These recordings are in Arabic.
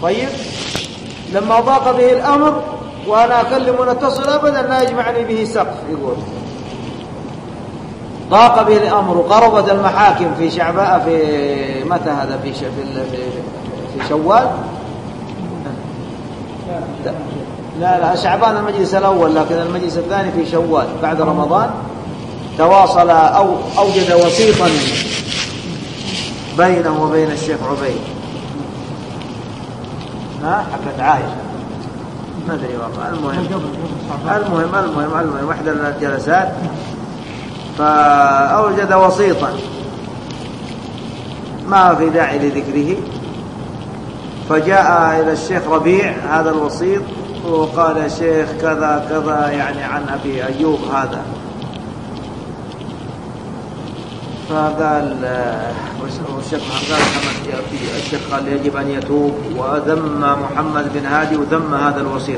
طيب، لما ضاق به الأمر وأنا أكلم ونتصل أبدا لا يجمعني به سقف. يقول ضاق به الأمر وقربت المحاكم في شعباء، في متى هذا؟ في شوال. لا شعبان المجلس الأول، لكن المجلس الثاني في شوال بعد رمضان. تواصل أو أوجد وسيطا بينه وبين الشيخ عبيد. حكت عائشة ما أدري والله. المهم واحدة من الجلسات، فأوجد وسيطا ما في داعي لذكره، فجاء إلى الشيخ ربيع هذا الوسيط وقال يا شيخ كذا كذا يعني عن أبي أيوب هذا. فقال الشيخ قال يجب أن يتوب، وذم محمد بن هادي وذم هذا الوسيط.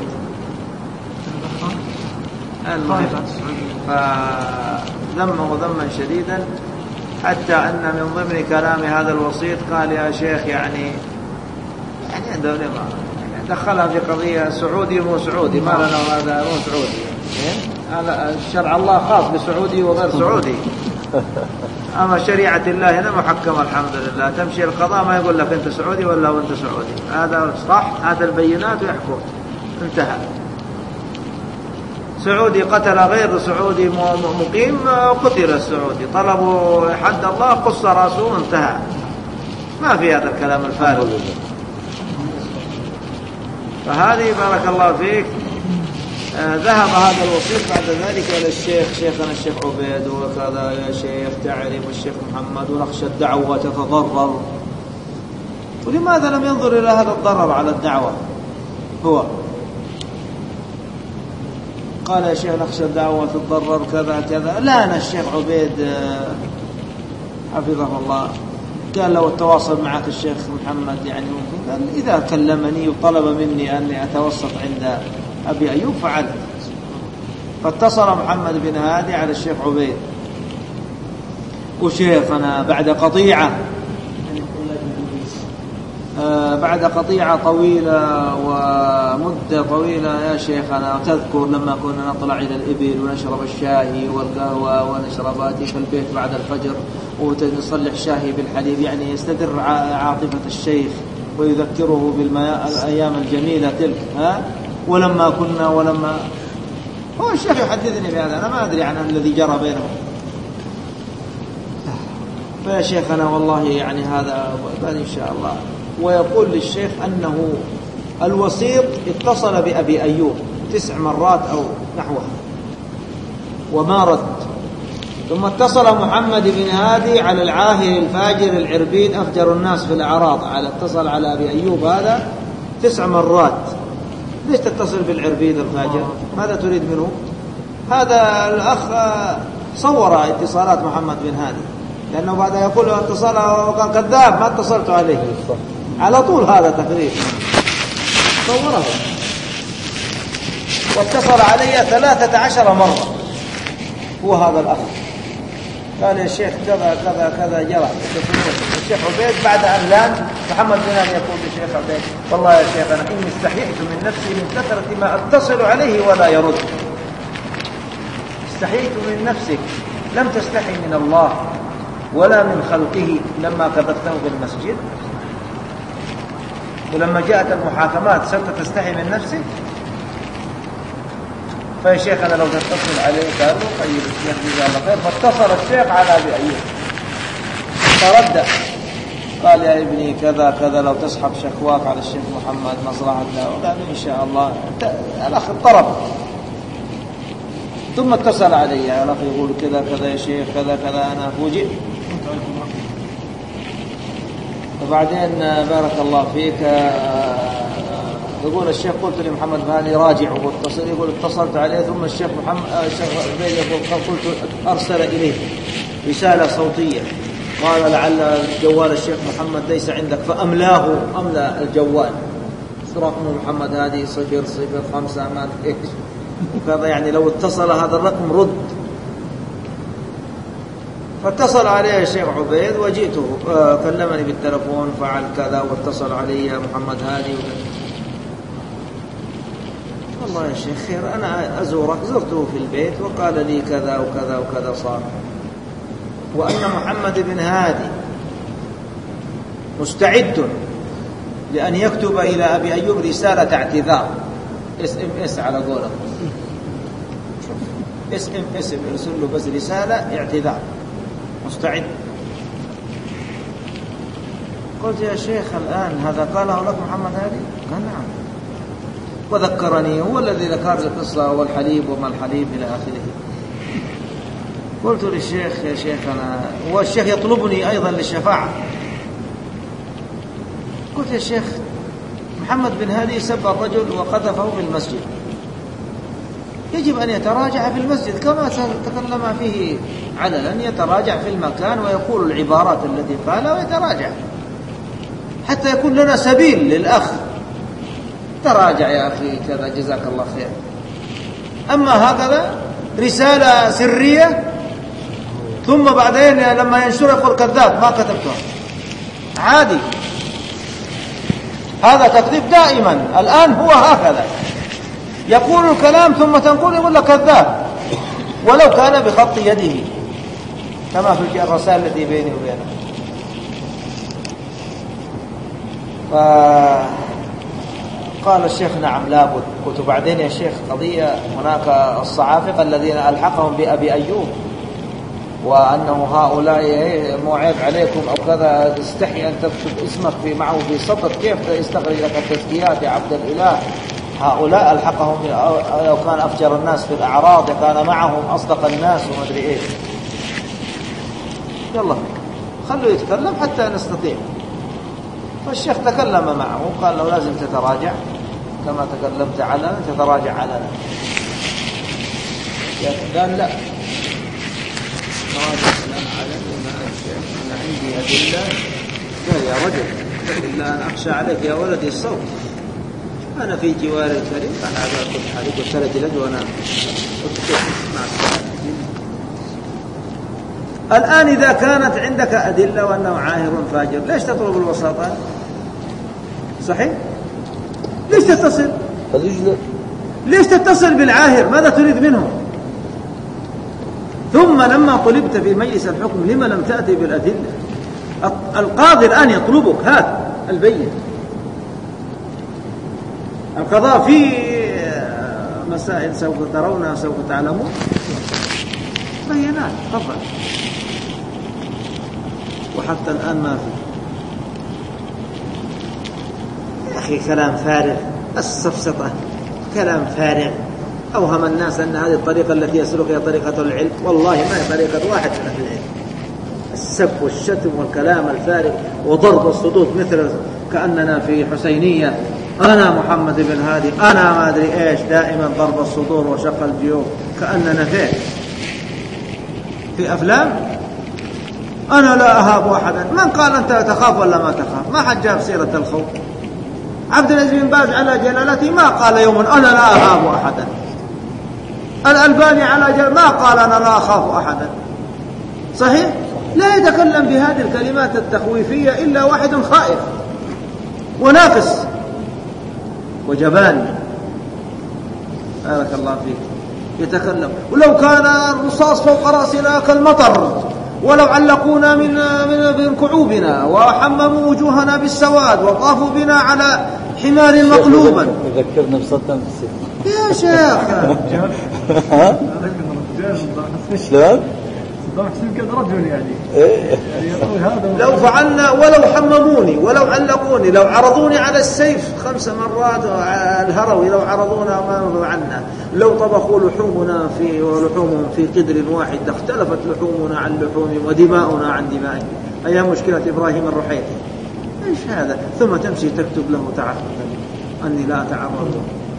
فذمه ذما شديدا، حتى أن من ضمن كلام هذا الوسيط قال يا شيخ يعني عنده دخلها في قضية سعودي مو سعودي، ما لنا هذا مو سعودي، هذا شرع الله خاص بسعودي وغير سعودي، أما شريعة الله هنا محكمة الحمد لله. تمشي القضاء ما يقول لك أنت سعودي ولا وأنت سعودي، هذا صح، هذا البينات ويحكم، انتهى. سعودي قتل غير سعودي مقيم، قتل السعودي، طلبوا حد الله قص رأسه، انتهى. ما في هذا الكلام الفارغ. فهذه بارك الله فيك. ذهب هذا الوسيط بعد ذلك إلى الشيخ، شيخنا الشيخ عبيد وكذا، يا شيخ تعرف الشيخ محمد ونخشى الدعوة تتضرر. ولماذا لم ينظر إلى هذا الضرر على الدعوة؟ هو قال يا شيخ نخشى الدعوة تتضرر كذا كذا. لا، أنا الشيخ عبيد حفظه الله قال لو التواصل معك الشيخ محمد يعني ممكن، قال إذا كلمني وطلب مني أني أتوسط عند أبي أيوب فعلت. فاتصل محمد بن هادي على الشيخ عبيد، وشيخنا بعد قطيعة طويلة ومدة طويلة يا شيخنا، تذكر لما كنا نطلع إلى الإبل ونشرب الشاي والقهوة ونشرباتي في البيت بعد الفجر ونصلح شاهي بالحليب، يعني يستدر عاطفة الشيخ ويذكره بالأيام الجميلة تلك. ولما هو الشيخ يحدثني بهذا، أنا ما أدري عن الذي جرى بينهم. فيا شيخنا والله يعني هذا إن شاء الله. ويقول للشيخ أنه الوسيط اتصل بأبي أيوب 9 مرات أو نحوها وما رد. ثم اتصل محمد بن هادي على العاهل الفاجر العربيد أفجر الناس في الأعراض، اتصل على أبي أيوب هذا 9 مرات. ليش تتصل بالعربيد الفاجر؟ ماذا تريد منه؟ هذا الأخ صور اتصالات محمد بن هادي، لأنه بعد يقول اتصل وقال كذاب ما اتصلت عليه على طول، هذا تقريبا صوره. واتصل علي 13 مرة هو هذا الأخ، قال يا شيخ كذا كذا كذا جرى. الشيخ عبيد بعد أن لان محمد بن هادي يقول للشيخ عبيد والله يا شيخ أنا إني استحييت من نفسي من كثرة ما أتصل عليه ولا يرد. استحييت من نفسك، لم تستحي من الله ولا من خلقه لما كذبته في المسجد، ولما جاءت المحاكمات صرت تستحي من نفسك. فيا شيخ أنا لو تتصل عليه قالوا طيب الشيخ جزاه الله خير. فاتصل الشيخ على أبي أيوب فرد قال يا ابني كذا كذا لو تسحب شكواك على الشيخ محمد مصلحة له، وقال إن شاء الله. الأخ اضطرب، ثم اتصل علي الأخ يقول كذا كذا يا شيخ كذا كذا. أنا فوجئت. وبعدين بارك الله فيك يقول الشيخ قلت لمحمد فهاني راجع واتصل، يقول اتصلت عليه ثم الشيخ محمد الشيخ عبيد يقول قلت أرسل إليه رسالة صوتية قال لعل جوال الشيخ محمد ليس عندك، فأملاه أملى الجوال رقم محمد هذه 005 ما إيش وكذا، يعني لو اتصل هذا الرقم رد. فاتصل عليه الشيخ عبيد وجئته، كلمني بالتلفون فعل كذا واتصل علي يا محمد هادي والله يا شيخ خير، أنا أزورك، زرته في البيت وقال لي كذا وكذا وكذا صار، وأن محمد بن هادي مستعد لأن يكتب إلى أبي أيوب رسالة اعتذار SMS على قوله، SMS يرسل له بس رسالة اعتذار، مستعد. قلت يا شيخ الآن هذا قاله لك محمد هادي؟ قال نعم، وذكرني هو الذي ذكر القصة والحليب وما الحليب إلى آخره. قلت للشيخ يا شيخ أنا، والشيخ يطلبني أيضا للشفاعة، قلت يا شيخ محمد بن هادي سب الرجل وقذفه في المسجد، يجب أن يتراجع في المسجد كما تكلم فيه علنا، يتراجع في المكان ويقول العبارات التي قالها ويتراجع حتى يكون لنا سبيل للأخ. تراجع يا أخي كذا جزاك الله خير. أما هكذا رسالة سرية ثم بعدين لما ينشر يقول كذاب ما كتبتها، عادي، هذا تكذيب دائما. الآن هو هكذا يقول الكلام ثم تنقل يقول لك كذاب ولو كان بخط يده كما في الرسائل التي بيني وبينه. قال الشيخ نعم لابد. قلت بعدين يا شيخ قضية هناك الصعافقة الذين ألحقهم بأبي أيوب وأنه هؤلاء مو عيب عليكم أو كذا، تستحي أن تكتب اسمك في معه في سطر، كيف يستغرق لك التزكيات يا عبد الإله؟ هؤلاء ألحقهم، لو كان أفجر الناس في الأعراض كان معهم أصدق الناس وما أدري إيه. يلا خلوا يتكلم حتى نستطيع. فالشيخ تكلم معه وقال له لازم تتراجع كما تكلمت علنا، تتراجع علنا. قال لا أنا عندي أدلة. قال يا رجل إلا أن أخشى عليك يا ولدي الصوت، أنا في جوار الكريم، أنا على كل حال قلت رجلد وأنا مع الآن إذا كانت عندك أدلة وأنه عاهر فاجر ليش تطلب الوساطة؟ صحيح؟ ليش تتصل؟ ليش تتصل بالعاهر؟ ماذا تريد منه؟ ثم لما طلبت في مجلس الحكم لما لم تأتي بالأدلة؟ القاضي الآن يطلبك هات البين. القضاء في مسائل سوف ترونها سوف تعلمون بينات تفضل، وحتى الآن ما في. يا أخي كلام فارغ، السفسطة كلام فارغ. أوهم الناس أن هذه الطريقة التي يسلك هي طريقة العلم، والله ما هي طريقة واحد من أهل العلم. السب والشتم والكلام الفارغ وضرب الصدود مثل كأننا في حسينية، أنا محمد بن هادي أنا ما أدري إيش، دائما ضرب الصدور وشق الجيوب كأننا في أفلام. أنا لا أهاب أحدا. من قال أنت تخاف ولا ما تخاف؟ ما حد جاب سيرة الخوف. عبد العزيز بن باز على جلالته ما قال يوم أنا لا أهاب أحدا. الألباني على جلالته ما قال أنا لا أخاف أحدا. صحيح؟ لا يتكلم بهذه الكلمات التخويفية إلا واحد خائف وناقص وجبان. بارك الله فيك. يتكلم ولو كان الرصاص فوق رأسنا كالمطر، ولو علقونا من كعوبنا وحمموا وجوهنا بالسواد وطافوا بنا على حمار مقلوبا. يذكرنا بصدام يا شيخ شلون؟ صدام حسين كذا رجل يعني يقول هذا لو فعلنا ولو حمموني ولو علقوني لو عرضوني على السيف 5 مرات الهروي، لو عرضونا ما فعلنا. لو طبخوا لحومنا ولحومهم في قدر واحد لاختلفت لحومنا عن لحومهم ودماؤنا عن دمائهم. أي مشكلة إبراهيم الرحيتي؟ إيش هذا؟ ثم تمشي تكتب له تعهدا أني لا أتعرض.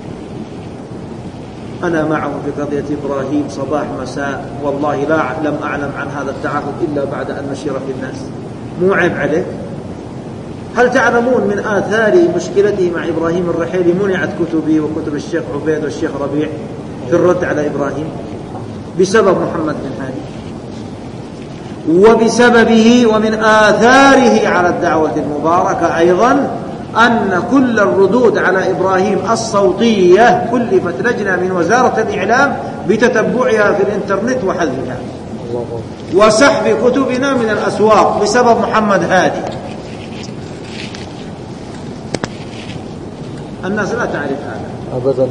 أنا معه في قضية إبراهيم صباح مساء، والله لم أعلم عن هذا التعهد إلا بعد أن نشر في الناس. مو عيب عليك؟ هل تعلمون من آثار مشكلتي مع إبراهيم الرحيلي منعت كتبي وكتب الشيخ عبيد والشيخ ربيع في الرد على إبراهيم بسبب محمد بن هادي؟ وبسببه ومن آثاره على الدعوة المباركة أيضا أن كل الردود على إبراهيم الصوتية كلفت لجنة من وزارة الإعلام بتتبعها في الإنترنت وحذفها وسحب كتبنا من الأسواق بسبب محمد هادي. الناس لا تعرف هذا أبدا.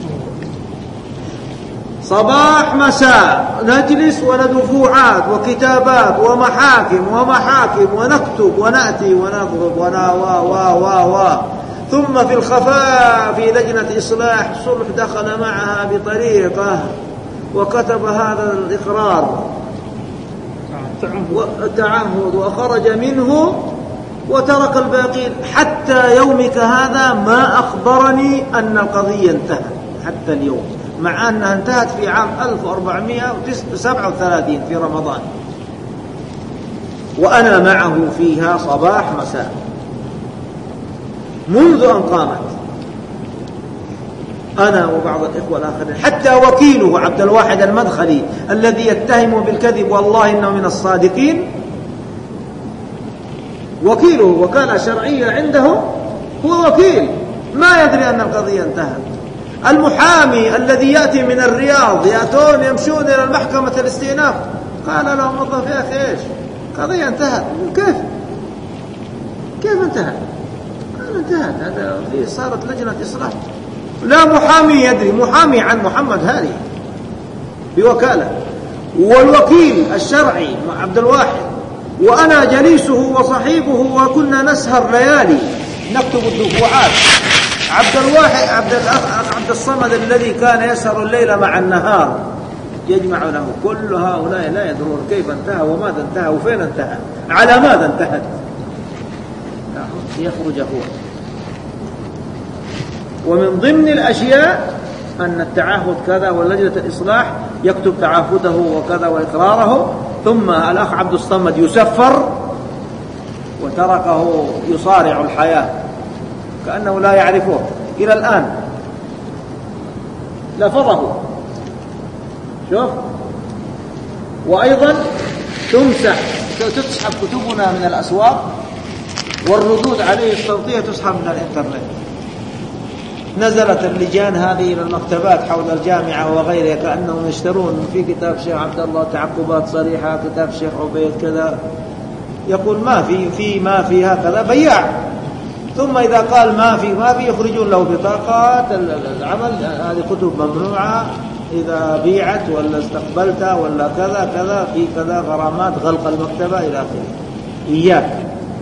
صباح مساء نجلس وندفوعات وكتابات ومحاكم ونكتب ونأتي ونضرب و ثم في الخفاء في لجنة إصلاح صلح دخل معها بطريقة وكتب هذا الإقرار والتعهد وخرج منه وترك الباقين. حتى يومك هذا ما أخبرني أن القضية انتهت حتى اليوم، مع أنها انتهت في عام 1437 في رمضان، وأنا معه فيها صباح مساء منذ أن قامت، أنا وبعض الإخوة الآخرين، حتى وكيله عبد الواحد المدخلي الذي يتهم بالكذب والله إنه من الصادقين، وكيله وكالة شرعية عنده هو وكيل ما يدري أن القضية انتهت. المحامي الذي يأتي من الرياض يأتون يمشون إلى المحكمة الاستئناف قال له موظف يا أخي إيش قضية انتهت. كيف انتهت؟ قال انتهت، هذا صارت لجنة إصلاح. لا محامي يدري، محامي عن محمد هادي بوكالة، والوكيل الشرعي عبد الواحد وأنا جليسه وصحيبه وكنا نسهر ليالي نكتب الدفوعات. عبد الصمد الذي كان يسهر الليل مع النهار يجمع له كل هؤلاء لا يدرون كيف انتهى وماذا انتهى وفين انتهى على ماذا انتهت. يخرج هو. ومن ضمن الأشياء أن التعهد كذا واللجنة الإصلاح يكتب تعهده وكذا وإقراره، ثم الأخ عبد الصمد يسفر وتركه يصارع الحياة كأنه لا يعرفه إلى الآن، لفظه. شوف. وأيضا تسحب كتبنا من الأسواق والردود عليه الصوتية تسحب من الإنترنت. نزلت اللجان هذه إلى المكتبات حول الجامعة وغيرها كأنهم يشترون في كتاب شيخ عبد الله تعقبات صريحة، كتاب شيخ عبيد كذا، يقول ما في هكذا بياع، ثم إذا قال ما في يخرجون له بطاقات العمل هذه كتب ممنوعة إذا بيعت ولا استقبلتها ولا كذا في كذا غرامات غلق المكتبة إلى آخره. إياك،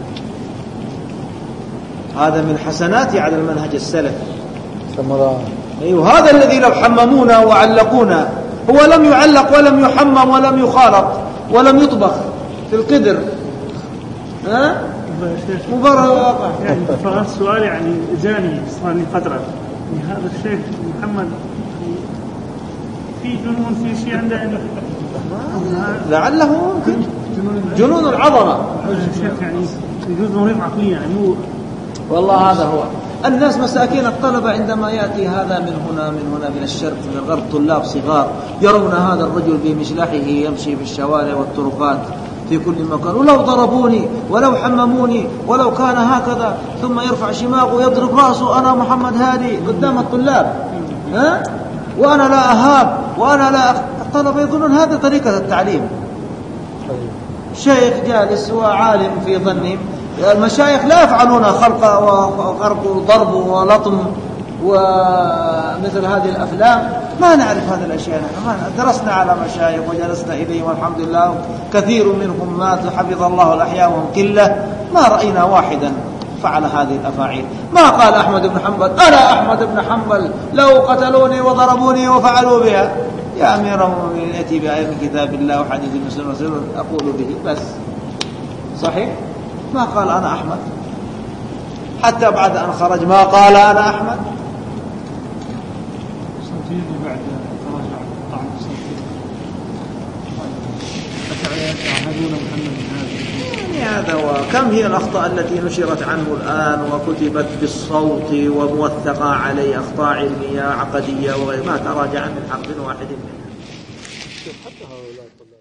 هذا من حسناتي على المنهج السلفي. أيوه، هذا الذي لو حممونا وعلقونا، هو لم يعلق ولم يحمم ولم يخالط ولم يطبخ في القدر. مباراه واقع. يعني فالسؤال يعني جاني صار لي فترة، يعني هذا الشيخ محمد في جنون في شيء عنده لعله ممكن جنون العظمة. الشيخ يعني يجوز مريض عقليا يعني مو والله هذا هو. الناس مساكين الطلبة عندما يأتي هذا من هنا من الشرق من الغرب، طلاب صغار يرون هذا الرجل بمشلحه يمشي في الشوارع والطرقات في كل مكان، ولو ضربوني ولو حمموني ولو كان هكذا، ثم يرفع شماغه ويضرب رأسه أنا محمد هادي قدام الطلاب، وأنا لا أهاب وأنا لا الطلبة يظنون هذا طريقة التعليم. شيخ جالس وعالم في ظنهم. المشايخ لا يفعلون خلق وغرب وضرب ولطم ومثل هذه الأفلام، ما نعرف هذه الأشياء. نحن درسنا على مشايخ وجلسنا إليهم والحمد لله، كثير منهم مات حفظ الله الأحياء وهم قلة، ما رأينا واحدا فعل هذه الأفاعيل. ما قال أحمد بن حنبل أنا أحمد بن حنبل لو قتلوني وضربوني وفعلوا بها يا أمير المؤمنين ائتي بآية من كتاب الله وحديث من سنة أقول به بس. صحيح؟ ما قال أنا أحمد، حتى بعد أن خرج ما قال أنا أحمد. بعد تراجع الطعن يعني هذا وكم هي الأخطاء التي نشرت عنه الآن وكتبت بالصوت وموثقة عليه، أخطاء علمية عقدية وغير، ما تراجع من حرف واحد منها.